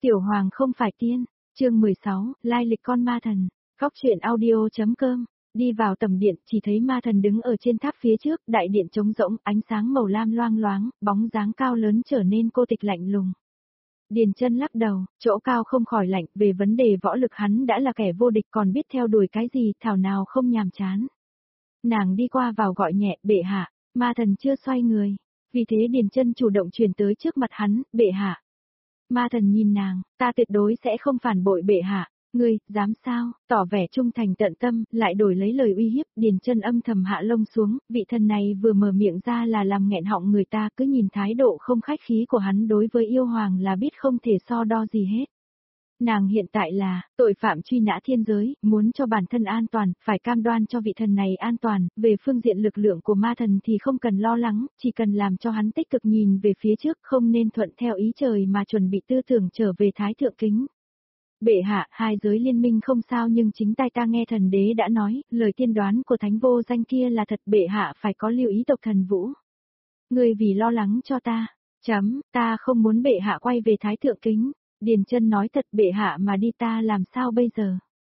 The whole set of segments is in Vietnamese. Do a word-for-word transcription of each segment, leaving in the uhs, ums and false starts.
Tiểu Hoàng không phải tiên, chương mười sáu, lai lịch con ma thần, góc truyện audio.com, đi vào tầm điện chỉ thấy ma thần đứng ở trên tháp phía trước, đại điện trống rỗng, ánh sáng màu lam loang loáng, bóng dáng cao lớn trở nên cô tịch lạnh lùng. Điền Chân lắc đầu, chỗ cao không khỏi lạnh, về vấn đề võ lực hắn đã là kẻ vô địch còn biết theo đuổi cái gì, thảo nào không nhàm chán. Nàng đi qua vào gọi nhẹ, bệ hạ, ma thần chưa xoay người, vì thế Điền Chân chủ động truyền tới trước mặt hắn, bệ hạ. Ma thần nhìn nàng, ta tuyệt đối sẽ không phản bội bệ hạ, ngươi, dám sao, tỏ vẻ trung thành tận tâm, lại đổi lấy lời uy hiếp, Điền Chân âm thầm hạ lông xuống, vị thần này vừa mở miệng ra là làm nghẹn họng người ta, cứ nhìn thái độ không khách khí của hắn đối với yêu hoàng là biết không thể so đo gì hết. Nàng hiện tại là, tội phạm truy nã thiên giới, muốn cho bản thân an toàn, phải cam đoan cho vị thần này an toàn, về phương diện lực lượng của ma thần thì không cần lo lắng, chỉ cần làm cho hắn tích cực nhìn về phía trước, không nên thuận theo ý trời mà chuẩn bị tư tưởng trở về thái thượng kính. Bệ hạ, hai giới liên minh không sao nhưng chính tai ta nghe thần đế đã nói, lời tiên đoán của thánh vô danh kia là thật, bệ hạ phải có lưu ý tộc thần vũ. Ngươi vì lo lắng cho ta, chấm, ta không muốn bệ hạ quay về thái thượng kính. Điền Chân nói thật, bệ hạ mà đi ta làm sao bây giờ?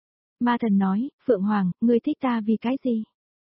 Ma thần nói, Phượng Hoàng, ngươi thích ta vì cái gì?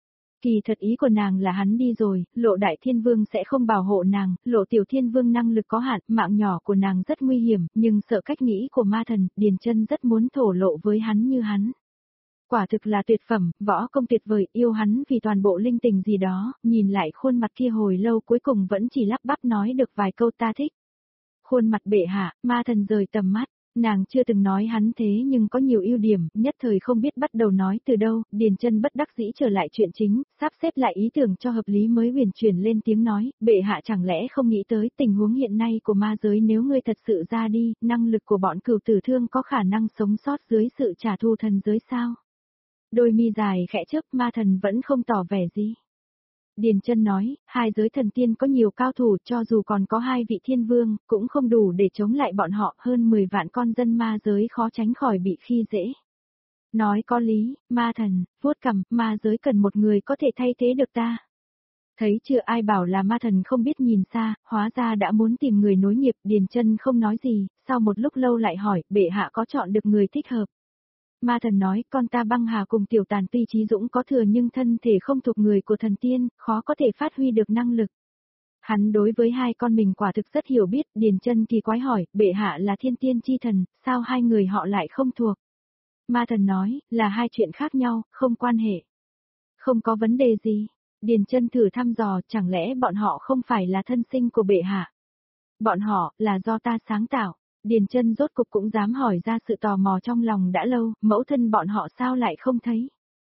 Kỳ thật ý của nàng là hắn đi rồi, Lộ Đại Thiên Vương sẽ không bảo hộ nàng, Lộ Tiểu Thiên Vương năng lực có hạn, mạng nhỏ của nàng rất nguy hiểm, nhưng sợ cách nghĩ của ma thần, Điền Chân rất muốn thổ lộ với hắn như hắn. Quả thực là tuyệt phẩm, võ công tuyệt vời, yêu hắn vì toàn bộ linh tình gì đó, nhìn lại khuôn mặt kia hồi lâu cuối cùng vẫn chỉ lắp bắp nói được vài câu ta thích. Khuôn mặt bệ hạ, ma thần rời tầm mắt, nàng chưa từng nói hắn thế nhưng có nhiều ưu điểm, nhất thời không biết bắt đầu nói từ đâu, Điền Chân bất đắc dĩ trở lại chuyện chính, sắp xếp lại ý tưởng cho hợp lý mới huyền chuyển lên tiếng nói, bệ hạ chẳng lẽ không nghĩ tới tình huống hiện nay của ma giới, nếu ngươi thật sự ra đi, năng lực của bọn cửu tử thương có khả năng sống sót dưới sự trả thù thần giới sao? Đôi mi dài khẽ chớp, ma thần vẫn không tỏ vẻ gì. Điền Chân nói, hai giới thần tiên có nhiều cao thủ, cho dù còn có hai vị thiên vương, cũng không đủ để chống lại bọn họ, hơn mười vạn con dân ma giới khó tránh khỏi bị khi dễ. Nói có lý, ma thần, vuốt cằm, ma giới cần một người có thể thay thế được ta. Thấy chưa, ai bảo là ma thần không biết nhìn xa, hóa ra đã muốn tìm người nối nghiệp, Điền Chân không nói gì, sau một lúc lâu lại hỏi, bệ hạ có chọn được người thích hợp. Ma thần nói, con ta Băng Hà cùng Tiểu Tàn tuy trí dũng có thừa nhưng thân thể không thuộc người của thần tiên, khó có thể phát huy được năng lực. Hắn đối với hai con mình quả thực rất hiểu biết, Điền Chân kỳ quái hỏi, bệ hạ là thiên tiên chi thần, sao hai người họ lại không thuộc? Ma thần nói, là hai chuyện khác nhau, không quan hệ. Không có vấn đề gì. Điền Chân thử thăm dò, chẳng lẽ bọn họ không phải là thân sinh của bệ hạ? Bọn họ, là do ta sáng tạo. Điền Chân rốt cục cũng dám hỏi ra sự tò mò trong lòng đã lâu, mẫu thân bọn họ sao lại không thấy?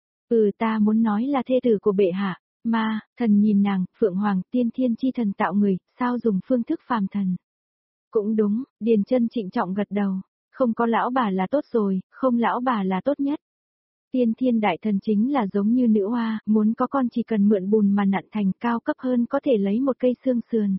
Ừ, ta muốn nói là thê tử của bệ hạ. Ma, thần nhìn nàng, Phượng Hoàng, tiên thiên chi thần tạo người, sao dùng phương thức phàm thần? Cũng đúng, Điền Chân trịnh trọng gật đầu, không có lão bà là tốt rồi, không lão bà là tốt nhất. Tiên thiên đại thần chính là giống như nữ hoa, muốn có con chỉ cần mượn bùn mà nặn thành, cao cấp hơn có thể lấy một cây xương sườn.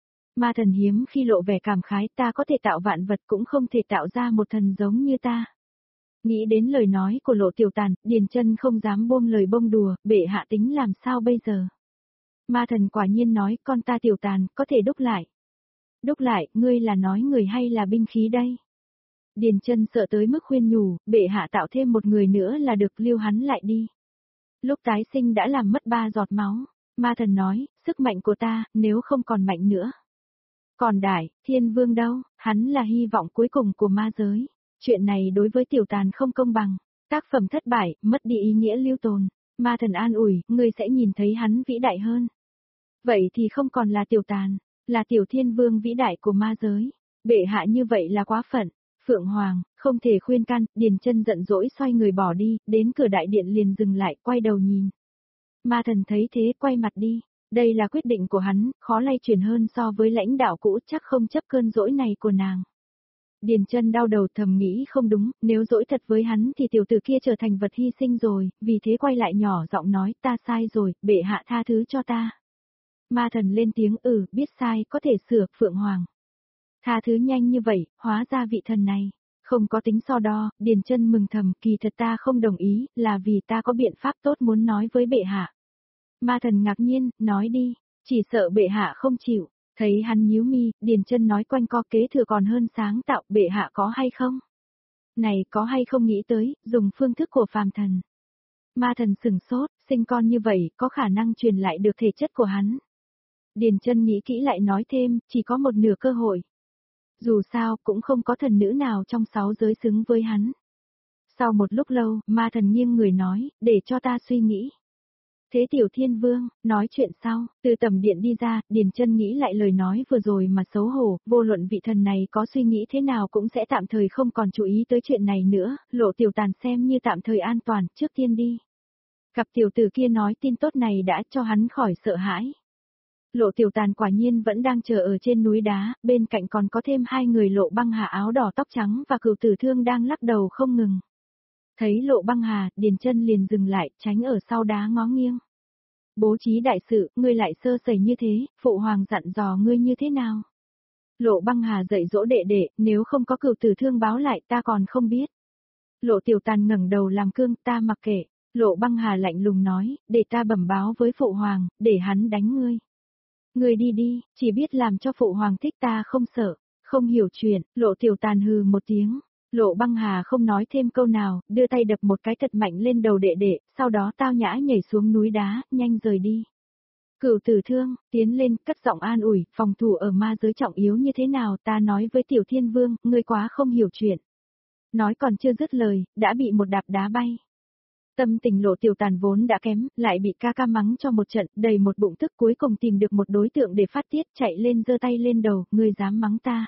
Ma thần hiếm khi lộ vẻ cảm khái, ta có thể tạo vạn vật cũng không thể tạo ra một thần giống như ta. Nghĩ đến lời nói của Lộ Tiểu Tàn, Điền Chân không dám buông lời bông đùa, bệ hạ tính làm sao bây giờ? Ma thần quả nhiên nói, con ta Tiểu Tàn, có thể đúc lại. Đúc lại, ngươi là nói người hay là binh khí đây? Điền Chân sợ tới mức khuyên nhủ, bệ hạ tạo thêm một người nữa là được, lưu hắn lại đi. Lúc tái sinh đã làm mất ba giọt máu. Ma thần nói, sức mạnh của ta, nếu không còn mạnh nữa. Còn Đại, Thiên Vương đâu, hắn là hy vọng cuối cùng của ma giới. Chuyện này đối với Tiểu Tàn không công bằng. Tác phẩm thất bại, mất đi ý nghĩa lưu tồn. Ma thần an ủi, ngươi sẽ nhìn thấy hắn vĩ đại hơn. Vậy thì không còn là Tiểu Tàn, là Tiểu Thiên Vương vĩ đại của ma giới. Bệ hạ như vậy là quá phận. Phượng Hoàng, không thể khuyên can, Điền Chân giận dỗi xoay người bỏ đi, đến cửa đại điện liền dừng lại, quay đầu nhìn. Ma thần thấy thế quay mặt đi. Đây là quyết định của hắn, khó lay chuyển hơn so với lãnh đạo cũ, chắc không chấp cơn dỗi này của nàng. Điền Chân đau đầu thầm nghĩ không đúng, nếu dỗi thật với hắn thì tiểu tử kia trở thành vật hy sinh rồi, vì thế quay lại nhỏ giọng nói, ta sai rồi, bệ hạ tha thứ cho ta. Ma thần lên tiếng, ừ, biết sai, có thể sửa, Phượng Hoàng. Tha thứ nhanh như vậy, hóa ra vị thần này, không có tính so đo, Điền Chân mừng thầm, kỳ thật ta không đồng ý, là vì ta có biện pháp tốt muốn nói với bệ hạ. Ma thần ngạc nhiên, nói đi, chỉ sợ bệ hạ không chịu. Thấy hắn nhíu mi, Điền Chân nói quanh co kế thừa còn hơn sáng tạo, bệ hạ có hay không? Này có hay không nghĩ tới, dùng phương thức của phàm thần. Ma thần sừng sốt, sinh con như vậy, có khả năng truyền lại được thể chất của hắn. Điền Chân nghĩ kỹ lại nói thêm, chỉ có một nửa cơ hội. Dù sao, cũng không có thần nữ nào trong sáu giới xứng với hắn. Sau một lúc lâu, ma thần nghiêng người nói, để cho ta suy nghĩ. Thế Tiểu Thiên Vương, nói chuyện sau, từ tầm điện đi ra, Điền Chân nghĩ lại lời nói vừa rồi mà xấu hổ, vô luận vị thần này có suy nghĩ thế nào cũng sẽ tạm thời không còn chú ý tới chuyện này nữa, Lộ Tiểu Tàn xem như tạm thời an toàn, trước tiên đi. Cặp tiểu tử kia nói tin tốt này đã cho hắn khỏi sợ hãi. Lộ Tiểu Tàn quả nhiên vẫn đang chờ ở trên núi đá, bên cạnh còn có thêm hai người Lộ Băng Hà áo đỏ tóc trắng và Cửu Tử Thương đang lắc đầu không ngừng. Thấy Lộ Băng Hà, Điền Chân liền dừng lại, tránh ở sau đá ngó nghiêng. Bố trí đại sự, ngươi lại sơ sẩy như thế, phụ hoàng dặn dò ngươi như thế nào? Lộ Băng Hà dạy dỗ đệ đệ, nếu không có Cửu Tử Thương báo lại ta còn không biết. Lộ Tiểu Tàn ngẩng đầu làm cương, ta mặc kệ. Lộ Băng Hà lạnh lùng nói, để ta bẩm báo với phụ hoàng, để hắn đánh ngươi. Ngươi đi đi, chỉ biết làm cho phụ hoàng thích ta không sợ, không hiểu chuyện, Lộ Tiểu Tàn hừ một tiếng. Lộ Băng Hà không nói thêm câu nào, đưa tay đập một cái thật mạnh lên đầu đệ đệ, sau đó tao nhã nhảy xuống núi đá, nhanh rời đi. Cửu Tử Thương, tiến lên, cất giọng an ủi, phòng thủ ở ma giới trọng yếu như thế nào, ta nói với Tiểu Thiên Vương, ngươi quá không hiểu chuyện. Nói còn chưa dứt lời, đã bị một đạp đá bay. Tâm tình Lộ Tiểu Tàn vốn đã kém, lại bị ca ca mắng cho một trận, đầy một bụng tức, cuối cùng tìm được một đối tượng để phát tiết, chạy lên giơ tay lên đầu, ngươi dám mắng ta.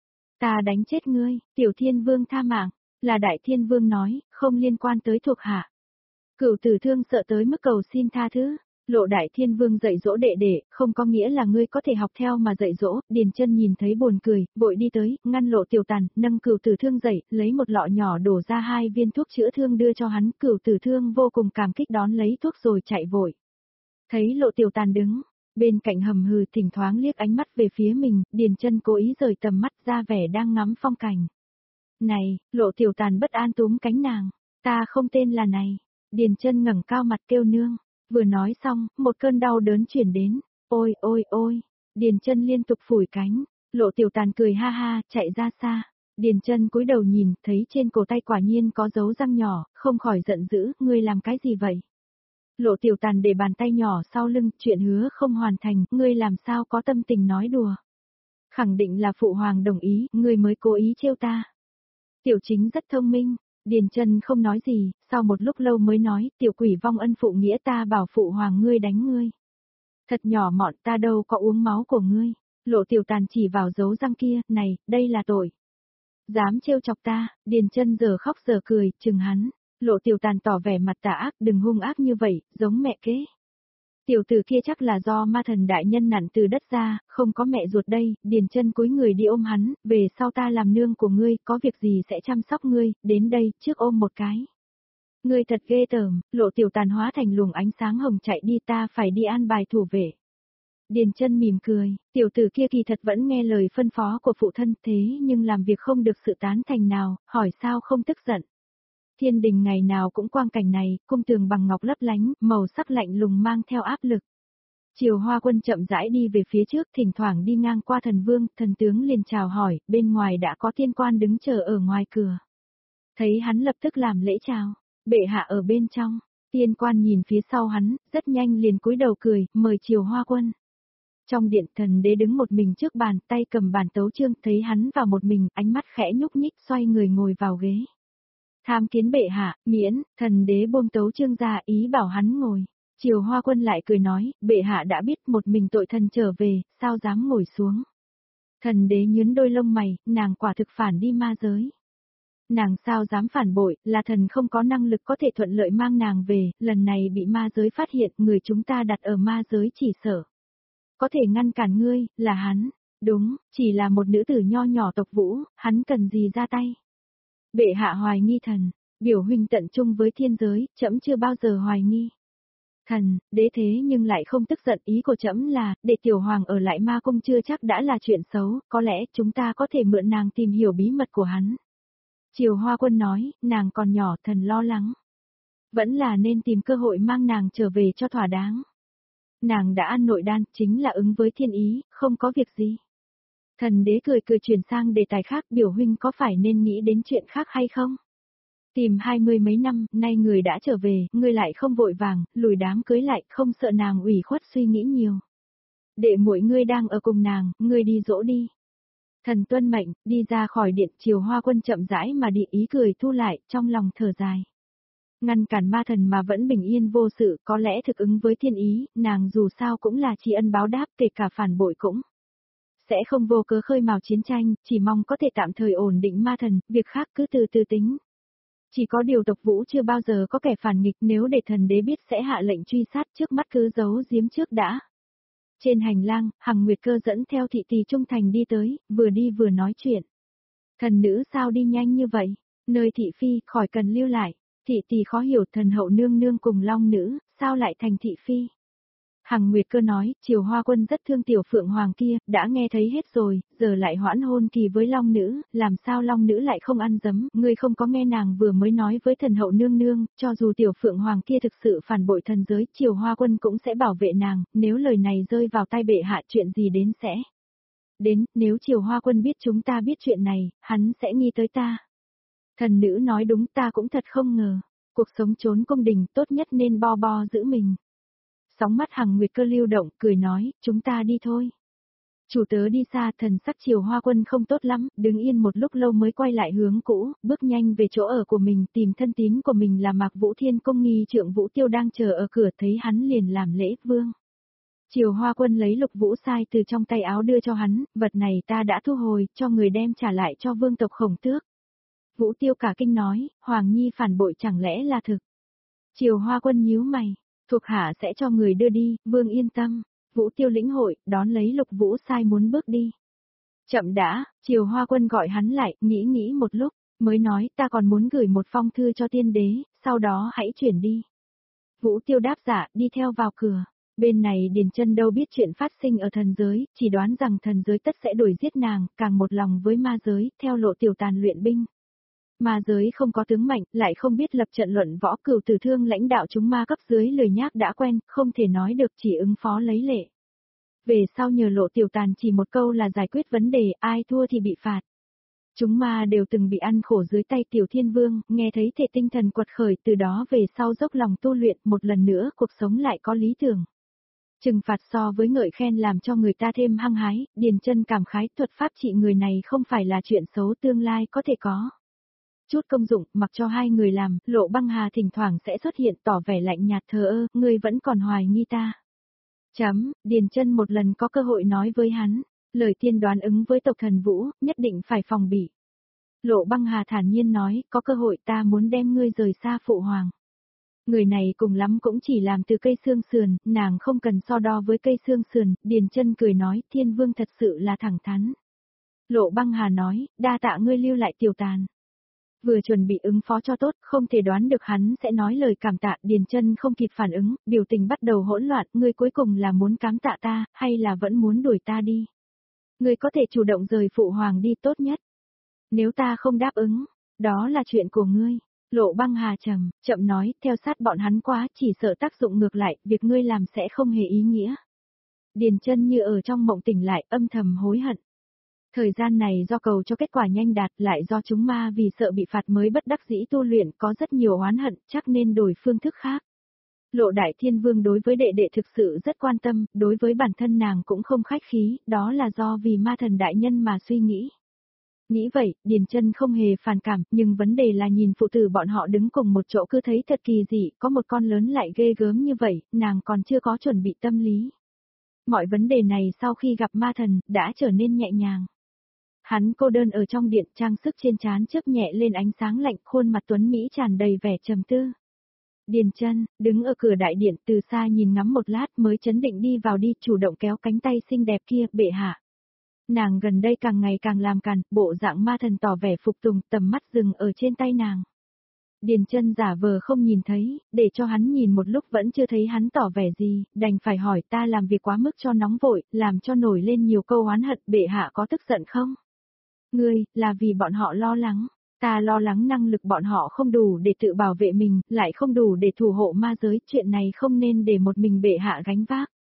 Ta đánh chết ngươi, Tiểu Thiên Vương tha mạng, là Đại Thiên Vương nói, không liên quan tới thuộc hạ. Cửu Tử Thương sợ tới mức cầu xin tha thứ. Lộ Đại Thiên Vương dạy dỗ đệ đệ, không có nghĩa là ngươi có thể học theo mà dạy dỗ. Điền Chân nhìn thấy buồn cười, vội đi tới, ngăn Lộ Tiểu Tàn, nâng Cửu Tử Thương dậy, lấy một lọ nhỏ đổ ra hai viên thuốc chữa thương đưa cho hắn. Cửu Tử Thương vô cùng cảm kích đón lấy thuốc rồi chạy vội. Thấy Lộ Tiểu Tàn đứng bên cạnh hầm hừ, thỉnh thoáng liếc ánh mắt về phía mình, Điền Chân cố ý rời tầm mắt ra vẻ đang ngắm phong cảnh. Này, Lộ Tiểu Tàn bất an túm cánh nàng, ta không tên là này. Điền Chân ngẩng cao mặt kêu nương. Vừa nói xong, một cơn đau đớn chuyển đến. Ôi ôi ôi, Điền Chân liên tục phủi cánh. Lộ Tiểu Tàn cười ha ha, chạy ra xa. Điền Chân cúi đầu nhìn, thấy trên cổ tay quả nhiên có dấu răng nhỏ, không khỏi giận dữ, ngươi làm cái gì vậy? Lộ Tiểu Tàn để bàn tay nhỏ sau lưng, chuyện hứa không hoàn thành, ngươi làm sao có tâm tình nói đùa. Khẳng định là phụ hoàng đồng ý, ngươi mới cố ý trêu ta. Tiểu Chính rất thông minh. Điền Chân không nói gì, sau một lúc lâu mới nói, tiểu quỷ vong ân phụ nghĩa ta bảo phụ hoàng ngươi đánh ngươi. Thật nhỏ mọn ta đâu có uống máu của ngươi. Lộ Tiểu Tàn chỉ vào dấu răng kia, này, đây là tội. Dám trêu chọc ta, Điền Chân giờ khóc giờ cười, chừng hắn. Lộ Tiểu Tàn tỏ vẻ mặt tà ác, đừng hung ác như vậy, giống mẹ kế. Tiểu tử kia chắc là do ma thần đại nhân nặn từ đất ra, không có mẹ ruột đây. Điền Chân cúi người đi ôm hắn, về sau ta làm nương của ngươi, có việc gì sẽ chăm sóc ngươi, đến đây, trước ôm một cái. Ngươi thật ghê tởm. Lộ Tiểu Tàn hóa thành luồng ánh sáng hồng chạy đi, ta phải đi an bài thủ vệ. Điền Chân mỉm cười, tiểu tử kia kỳ thật vẫn nghe lời phân phó của phụ thân, thế nhưng làm việc không được sự tán thành nào, hỏi sao không tức giận. Thiên đình ngày nào cũng quang cảnh này, cung tường bằng ngọc lấp lánh, màu sắc lạnh lùng mang theo áp lực. Triều Hoa Quân chậm rãi đi về phía trước, thỉnh thoảng đi ngang qua thần vương, thần tướng liền chào hỏi, bên ngoài đã có thiên quan đứng chờ ở ngoài cửa. Thấy hắn lập tức làm lễ chào, bệ hạ ở bên trong, thiên quan nhìn phía sau hắn, rất nhanh liền cúi đầu cười, mời Triều Hoa Quân. Trong điện thần đế đứng một mình trước bàn, tay cầm bàn tấu chương, thấy hắn vào một mình, ánh mắt khẽ nhúc nhích, xoay người ngồi vào ghế. Tham kiến bệ hạ, miễn, thần đế buông tấu chương ra ý bảo hắn ngồi. Triều Hoa Quân lại cười nói, bệ hạ đã biết một mình tội thần trở về, sao dám ngồi xuống. Thần đế nhướng đôi lông mày, nàng quả thực phản đi ma giới. Nàng sao dám phản bội, là thần không có năng lực có thể thuận lợi mang nàng về, lần này bị ma giới phát hiện, người chúng ta đặt ở ma giới chỉ sợ. Có thể ngăn cản ngươi, là hắn. Đúng, chỉ là một nữ tử nho nhỏ tộc Vũ, hắn cần gì ra tay. Bệ hạ hoài nghi thần, biểu huynh tận chung với thiên giới, trẫm chưa bao giờ hoài nghi. Thần, đế thế nhưng lại không tức giận, ý của trẫm là, để tiểu hoàng ở lại ma cung chưa chắc đã là chuyện xấu, có lẽ chúng ta có thể mượn nàng tìm hiểu bí mật của hắn. Triều Hoa Quân nói, nàng còn nhỏ, thần lo lắng. Vẫn là nên tìm cơ hội mang nàng trở về cho thỏa đáng. Nàng đã ăn nội đan, chính là ứng với thiên ý, không có việc gì. Thần đế cười cười chuyển sang đề tài khác, biểu huynh có phải nên nghĩ đến chuyện khác hay không? Tìm hai mươi mấy năm, nay người đã trở về, ngươi lại không vội vàng, lùi đám cưới lại, không sợ nàng ủy khuất suy nghĩ nhiều. Đệ muội ngươi đang ở cùng nàng, ngươi đi dỗ đi. Thần tuân mệnh, đi ra khỏi điện, Chiều Hoa Quân chậm rãi mà đi, ý cười thu lại, trong lòng thở dài. Ngăn cản ma thần mà vẫn bình yên vô sự, có lẽ thực ứng với thiên ý, nàng dù sao cũng là tri ân báo đáp, kể cả phản bội cũng sẽ không vô cớ khơi mào chiến tranh, chỉ mong có thể tạm thời ổn định ma thần, việc khác cứ từ từ tính. Chỉ có điều Tộc Vũ chưa bao giờ có kẻ phản nghịch, nếu để thần đế biết sẽ hạ lệnh truy sát, trước mắt cứ giấu giếm trước đã. Trên hành lang, Hằng Nguyệt Cơ dẫn theo thị tỳ trung thành đi tới, vừa đi vừa nói chuyện. Thần nữ sao đi nhanh như vậy? Nơi thị phi, khỏi cần lưu lại. Thị tỳ khó hiểu, thần hậu nương nương cùng long nữ, sao lại thành thị phi? Hằng Nguyệt Cơ nói, Chiều Hoa Quân rất thương tiểu phượng hoàng kia, đã nghe thấy hết rồi, giờ lại hoãn hôn kỳ với long nữ, làm sao long nữ lại không ăn dấm, ngươi không có nghe nàng vừa mới nói với thần hậu nương nương, cho dù tiểu phượng hoàng kia thực sự phản bội thần giới, Chiều Hoa Quân cũng sẽ bảo vệ nàng, nếu lời này rơi vào tay bệ hạ chuyện gì đến sẽ đến, nếu Chiều Hoa Quân biết chúng ta biết chuyện này, hắn sẽ nghi tới ta. Thần nữ nói đúng, ta cũng thật không ngờ, cuộc sống trốn cung đình tốt nhất nên bo bo giữ mình. Sóng mắt Hằng Nguyệt Cơ lưu động, cười nói, chúng ta đi thôi. Chủ tớ đi xa, thần sắc Chiều Hoa Quân không tốt lắm, đứng yên một lúc lâu mới quay lại hướng cũ, bước nhanh về chỗ ở của mình, tìm thân tín của mình là Mạc Vũ Thiên Công nghi trượng Vũ Tiêu đang chờ ở cửa, thấy hắn liền làm lễ vương. Chiều Hoa Quân lấy lục vũ sai từ trong tay áo đưa cho hắn, vật này ta đã thu hồi, cho người đem trả lại cho vương tộc Khổng Tước. Vũ Tiêu cả kinh nói, Hoàng Nhi phản bội chẳng lẽ là thực. Chiều Hoa Quân nhíu mày. Thuộc hạ sẽ cho người đưa đi, vương yên tâm. Vũ Tiêu lĩnh hội, đón lấy lục vũ sai muốn bước đi. Chậm đã, Chiều Hoa Quân gọi hắn lại, nghĩ nghĩ một lúc, mới nói ta còn muốn gửi một phong thư cho tiên đế, sau đó hãy chuyển đi. Vũ Tiêu đáp dạ, đi theo vào cửa. Bên này Điền Chân đâu biết chuyện phát sinh ở thần giới, chỉ đoán rằng thần giới tất sẽ đuổi giết nàng, càng một lòng với ma giới, theo lộ tiểu tàn luyện binh. Ma giới không có tướng mạnh, lại không biết lập trận luận võ, Cửu Tử Thương lãnh đạo chúng ma cấp dưới lười nhác đã quen, không thể nói được, chỉ ứng phó lấy lệ. Về sau nhờ lộ tiểu tàn chỉ một câu là giải quyết vấn đề, ai thua thì bị phạt. Chúng ma đều từng bị ăn khổ dưới tay Tiểu Thiên Vương, nghe thấy thể tinh thần quật khởi, từ đó về sau dốc lòng tu luyện, một lần nữa cuộc sống lại có lý tưởng. Trừng phạt so với ngợi khen làm cho người ta thêm hăng hái, Điền Chân cảm khái, thuật pháp trị người này không phải là chuyện xấu tương lai có thể có. Chút công dụng, mặc cho hai người làm, Lộ Băng Hà thỉnh thoảng sẽ xuất hiện tỏ vẻ lạnh nhạt thờ ơ, ngươi vẫn còn hoài nghi ta. Chấm, Điền Chân một lần có cơ hội nói với hắn, lời tiên đoán ứng với tộc thần Vũ, nhất định phải phòng bị. Lộ Băng Hà thản nhiên nói, có cơ hội ta muốn đem ngươi rời xa phụ hoàng. Người này cùng lắm cũng chỉ làm từ cây xương sườn, nàng không cần so đo với cây xương sườn, Điền Chân cười nói, Thiên Vương thật sự là thẳng thắn. Lộ Băng Hà nói, đa tạ ngươi lưu lại tiểu tàn. Vừa chuẩn bị ứng phó cho tốt, không thể đoán được hắn sẽ nói lời cảm tạ, Điền Chân không kịp phản ứng, biểu tình bắt đầu hỗn loạn, ngươi cuối cùng là muốn cám tạ ta, hay là vẫn muốn đuổi ta đi? Ngươi có thể chủ động rời phụ hoàng đi tốt nhất. Nếu ta không đáp ứng, đó là chuyện của ngươi. Lộ Băng Hà trầm, chậm nói, theo sát bọn hắn quá, chỉ sợ tác dụng ngược lại, việc ngươi làm sẽ không hề ý nghĩa. Điền Chân như ở trong mộng tỉnh lại, âm thầm hối hận. Thời gian này do cầu cho kết quả nhanh đạt, lại do chúng ma vì sợ bị phạt mới bất đắc dĩ tu luyện, có rất nhiều oán hận, chắc nên đổi phương thức khác. Lộ Đại Thiên Vương đối với đệ đệ thực sự rất quan tâm, đối với bản thân nàng cũng không khách khí, đó là do vì ma thần đại nhân mà suy nghĩ. Nghĩ vậy, Điền Chân không hề phản cảm, nhưng vấn đề là nhìn phụ tử bọn họ đứng cùng một chỗ cứ thấy thật kỳ dị, có một con lớn lại ghê gớm như vậy, nàng còn chưa có chuẩn bị tâm lý. Mọi vấn đề này sau khi gặp ma thần, đã trở nên nhẹ nhàng. Hắn cô đơn ở trong điện, trang sức trên trán chớp nhẹ lên ánh sáng lạnh, khuôn mặt tuấn mỹ tràn đầy vẻ trầm tư. Điền Chân đứng ở cửa đại điện, từ xa nhìn ngắm một lát mới chấn định đi vào đi, chủ động kéo cánh tay xinh đẹp kia, bệ hạ. Nàng gần đây càng ngày càng làm càn, bộ dạng ma thần tỏ vẻ phục tùng, tầm mắt dừng ở trên tay nàng. Điền Chân giả vờ không nhìn thấy, để cho hắn nhìn một lúc vẫn chưa thấy hắn tỏ vẻ gì, đành phải hỏi, ta làm việc quá mức cho nóng vội, làm cho nổi lên nhiều câu oán hận, bệ hạ có tức giận không? Ngươi, là vì bọn họ lo lắng, ta lo lắng năng lực bọn họ không đủ để tự bảo vệ mình, lại không đủ để thủ hộ ma giới, chuyện này không nên để một mình bệ hạ gánh vác.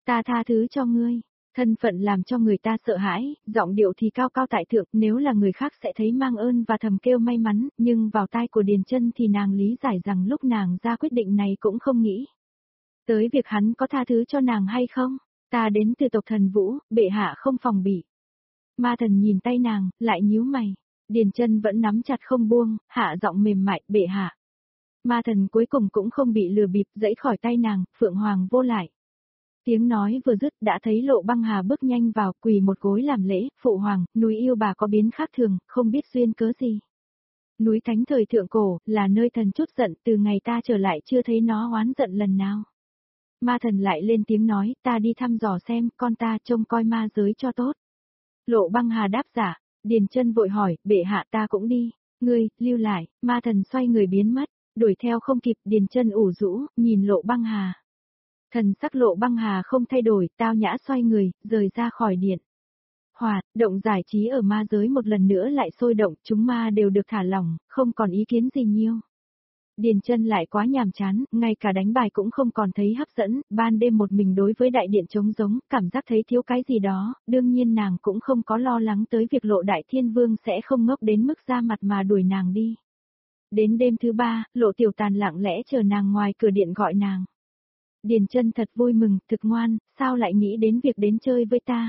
Ta tha thứ cho ngươi. Thân phận làm cho người ta sợ hãi, giọng điệu thì cao cao tại thượng, nếu là người khác sẽ thấy mang ơn và thầm kêu may mắn, nhưng vào tai của Điền Chân thì nàng lý giải rằng lúc nàng ra quyết định này cũng không nghĩ tới việc hắn có tha thứ cho nàng hay không. Ta đến từ tộc Thần Vũ, bệ hạ không phòng bị. Ma thần nhìn tay nàng, lại nhíu mày. Điền Chân vẫn nắm chặt không buông, hạ giọng mềm mại, bệ hạ. Ma thần cuối cùng cũng không bị lừa bịp, giãy khỏi tay nàng, Phượng Hoàng vô lại. Tiếng nói vừa dứt đã thấy Lộ Băng Hà bước nhanh vào, quỳ một gối làm lễ, phụ hoàng, núi yêu bà có biến khác thường, không biết duyên cớ gì. Núi Thánh thời thượng cổ, là nơi thần chút giận, từ ngày ta trở lại chưa thấy nó oán giận lần nào. Ma thần lại lên tiếng nói, ta đi thăm dò xem, con ta trông coi ma giới cho tốt. Lộ Băng Hà đáp giả, Điền Chân vội hỏi, bệ hạ ta cũng đi, ngươi, lưu lại, ma thần xoay người biến mất, đuổi theo không kịp, Điền Chân ủ rũ, nhìn Lộ Băng Hà. Thần sắc Lộ Băng Hà không thay đổi, tao nhã xoay người, rời ra khỏi điện. Hoạt, động giải trí ở ma giới một lần nữa lại sôi động, chúng ma đều được thả lỏng, không còn ý kiến gì nhiều. Điền Chân lại quá nhàm chán, ngay cả đánh bài cũng không còn thấy hấp dẫn, ban đêm một mình đối với đại điện trống rỗng, cảm giác thấy thiếu cái gì đó, đương nhiên nàng cũng không có lo lắng tới việc Lộ Đại Thiên Vương sẽ không ngốc đến mức ra mặt mà đuổi nàng đi. Đến đêm thứ ba, Lộ Tiểu Tàn lặng lẽ chờ nàng ngoài cửa điện gọi nàng. Điền Chân thật vui mừng, thực ngoan, sao lại nghĩ đến việc đến chơi với ta?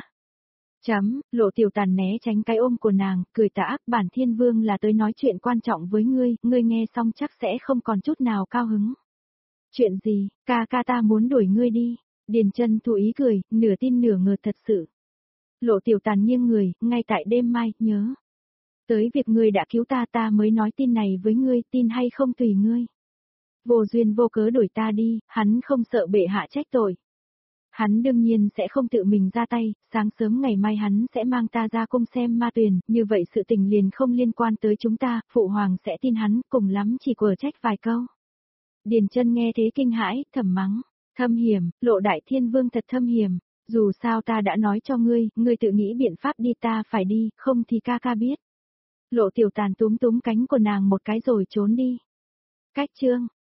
Chấm, Lộ Tiểu Tàn né tránh cái ôm của nàng, cười tà ác, bản Thiên Vương là tới nói chuyện quan trọng với ngươi, ngươi nghe xong chắc sẽ không còn chút nào cao hứng. Chuyện gì, ca ca ta muốn đuổi ngươi đi. Điền Chân thụ ý cười, nửa tin nửa ngờ thật sự. Lộ Tiểu Tàn nghiêng người, ngay tại đêm mai, nhớ. Tới việc ngươi đã cứu ta ta mới nói tin này với ngươi, tin hay không tùy ngươi. Vô duyên vô cớ đuổi ta đi, hắn không sợ bệ hạ trách tội. Hắn đương nhiên sẽ không tự mình ra tay, sáng sớm ngày mai hắn sẽ mang ta ra cung xem ma tuyền, như vậy sự tình liền không liên quan tới chúng ta, phụ hoàng sẽ tin hắn, cùng lắm chỉ quở trách vài câu. Điền Chân nghe thế kinh hãi, thầm mắng, thâm hiểm, Lộ Đại Thiên Vương thật thâm hiểm, dù sao ta đã nói cho ngươi, ngươi tự nghĩ biện pháp đi ta phải đi, không thì ca ca biết. Lộ Tiểu Tàn túm túm cánh của nàng một cái rồi trốn đi. Cách chương